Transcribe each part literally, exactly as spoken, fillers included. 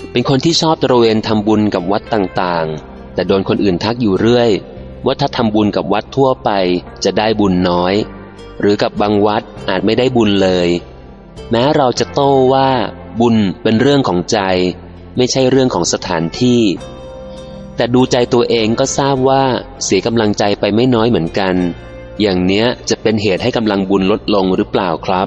เป็นคนที่ชอบตระเวนทำบุญกับวัดต่างๆแต่โดนคนอื่นทักอยู่เรื่อยว่าถ้าทำบุญกับวัดทั่วไปจะได้บุญน้อยหรือกับบางวัดอาจไม่ได้บุญเลยแม้เราจะโต้ว่าบุญเป็นเรื่องของใจไม่ใช่เรื่องของสถานที่แต่ดูใจตัวเองก็ทราบว่าเสียกำลังใจไปไม่น้อยเหมือนกันอย่างเนี้ยจะเป็นเหตุให้กำลังบุญลดลงหรือเปล่าครับ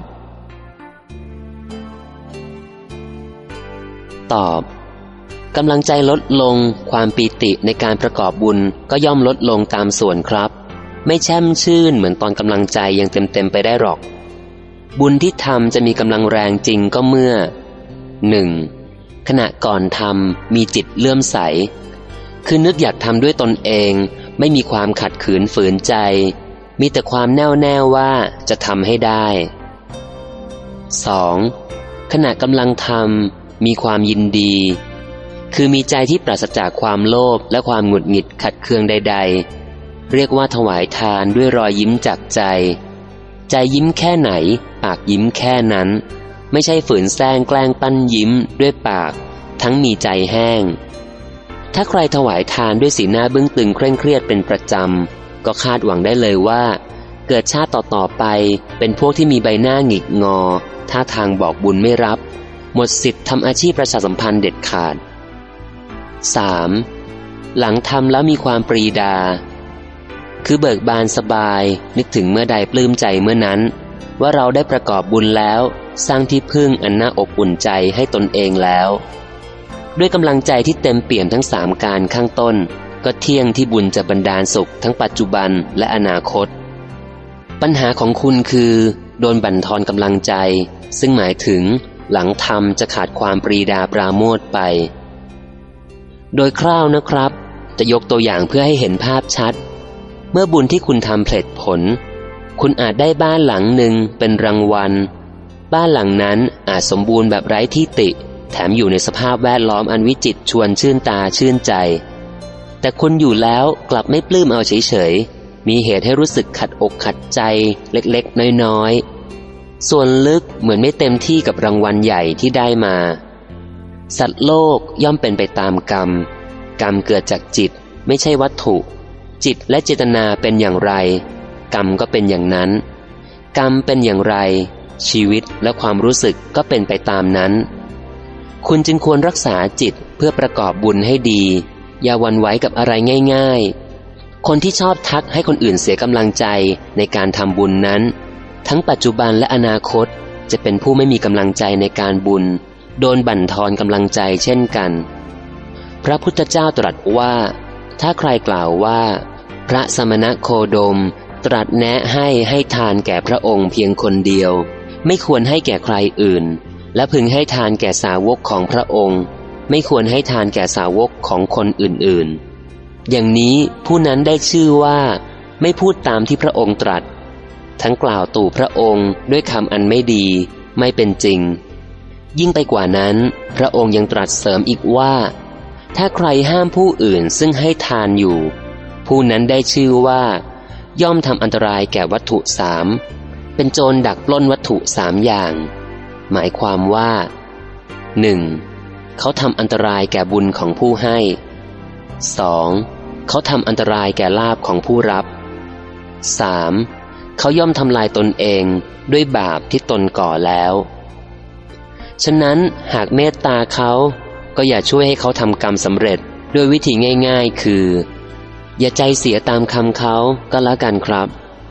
ตอบกำลังใจลดลงความปีติในการประกอบบุญก็ย่อมลดลงตามส่วนครับไม่แช่มชื่นเหมือนตอนกำลังใจยังเต็มๆไปได้หรอกบุญที่ทำจะมีกำลังแรงจริงก็เมื่อ หนึ่ง. ขณะก่อนทำมีจิตเลื่อมใสคือนึกอยากทำด้วยตนเองไม่มีความขัดขืนฝืนใจมีแต่ความแน่วแน่ว่าจะทำให้ได้ สอง. ขณะกำลังทำมีความยินดีคือมีใจที่ปราศจากความโลภและความหงุดหงิดขัดเคืองใดๆเรียกว่าถวายทานด้วยรอยยิ้มจากใจใจยิ้มแค่ไหนปากยิ้มแค่นั้นไม่ใช่ฝืนแซงแกล้งปั้นยิ้มด้วยปากทั้งมีใจแห้งถ้าใครถวายทานด้วยสีหน้าบึ้งตึงเคร่งเครียดเป็นประจำก็คาดหวังได้เลยว่าเกิดชาติต่อๆไปเป็นพวกที่มีใบหน้าหงิกงอท่าทางบอกบุญไม่รับหมดสิทธิ์ทำอาชีพประชาสัมพันธ์เด็ดขาด สาม. หลังทำแล้วมีความปรีดาคือเบิกบานสบายนึกถึงเมื่อใดปลื้มใจเมื่อนั้นว่าเราได้ประกอบบุญแล้วสร้างที่พึ่งอันน่าอบอุ่นใจให้ตนเองแล้วด้วยกำลังใจที่เต็มเปี่ยมทั้งสามการข้างต้นก็เที่ยงที่บุญจะบันดาลสุขทั้งปัจจุบันและอนาคตปัญหาของคุณคือโดนบั่นทอนกำลังใจซึ่งหมายถึงหลังทำจะขาดความปรีดาปราโมทย์ไปโดยคร่าวนะครับจะยกตัวอย่างเพื่อให้เห็นภาพชัดเมื่อบุญที่คุณทำเพลิดผลคุณอาจได้บ้านหลังหนึ่งเป็นรางวัลบ้านหลังนั้นอาจสมบูรณ์แบบไร้ที่ติแถมอยู่ในสภาพแวดล้อมอันวิจิตรชวนชื่นตาชื่นใจแต่คุณอยู่แล้วกลับไม่ปลื้มเอาเฉยๆมีเหตุให้รู้สึกขัดอกขัดใจเล็กๆน้อยๆส่วนลึกเหมือนไม่เต็มที่กับรางวัลใหญ่ที่ได้มาสัตว์โลกย่อมเป็นไปตามกรรมกรรมเกิดจากจิตไม่ใช่วัตถุจิตและเจตนาเป็นอย่างไรกรรมก็เป็นอย่างนั้นกรรมเป็นอย่างไรชีวิตและความรู้สึกก็เป็นไปตามนั้นคุณจึงควรรักษาจิตเพื่อประกอบบุญให้ดีอย่าหวั่นไหวกับอะไรง่ายๆคนที่ชอบทักให้คนอื่นเสียกำลังใจในการทำบุญนั้นทั้งปัจจุบันและอนาคตจะเป็นผู้ไม่มีกำลังใจในการบุญโดนบั่นทอนกำลังใจเช่นกันพระพุทธเจ้าตรัสว่าถ้าใครกล่าวว่าพระสมณโคดมตรัสแนะให้ให้ทานแก่พระองค์เพียงคนเดียวไม่ควรให้แก่ใครอื่นและพึงให้ทานแก่สาวกของพระองค์ไม่ควรให้ทานแก่สาวกของคนอื่นๆอย่างนี้ผู้นั้นได้ชื่อว่าไม่พูดตามที่พระองค์ตรัสทั้งกล่าวตู่พระองค์ด้วยคำอันไม่ดีไม่เป็นจริงยิ่งไปกว่านั้นพระองค์ยังตรัสเสริมอีกว่าถ้าใครห้ามผู้อื่นซึ่งให้ทานอยู่ผู้นั้นได้ชื่อว่าย่อมทำอันตรายแก่วัตถุสามเป็นโจรดักปล้นวัตถุสามอย่างหมายความว่า หนึ่ง. เขาทำอันตรายแก่บุญของผู้ให้ สอง. เขาทำอันตรายแก่ลาภของผู้รับ สาม. เขาย่อมทำลายตนเองด้วยบาปที่ตนก่อแล้วฉะนั้นหากเมตตาเขาก็อย่าช่วยให้เขาทำกรรมสำเร็จด้วยวิธีง่ายๆคืออย่าใจเสียตามคำเขาก็แล้วกันครับ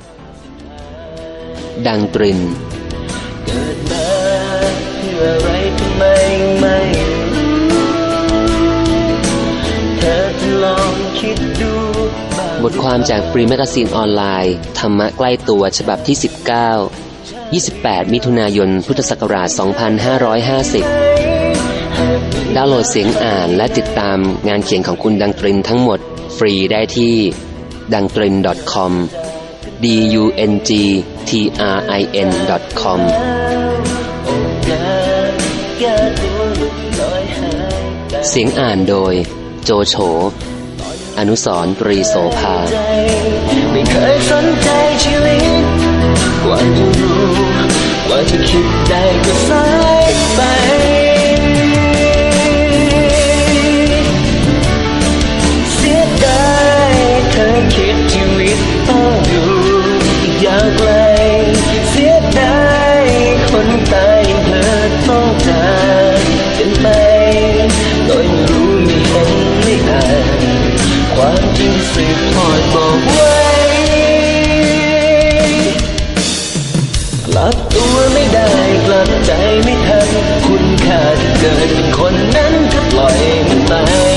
ดังตรินเกิดมาเพื่ออะไรทำไมไม่เธอจะลองคิดดูบทความจากฟรีแมกาซีนออนไลน์ธรรมะใกล้ตัวฉบับที่สิบเก้า ยี่สิบแปดมิถุนายนพุทธศักราชสองพันห้าร้อยห้าสิบดาวน์โหลดเสียงอ่านและติดตามงานเขียนของคุณดังตรินทั้งหมดฟรีได้ที่ดังตริน ดอท คอม d u n g t r i n ดอท คอม เสียงอ่านโดยโจโฉอนุสรณ์ตรีโสภาไม่เคยสนใจชีวิตกว่าจะรู้ว่าจะคิดได้ก็สายไปความจริงสืบทอดบอกไว้กลับตัวไม่ได้กลับใจไม่ทันคุณค่าที่เกิดเป็นคนนั้นก็ปล่อยมันตาย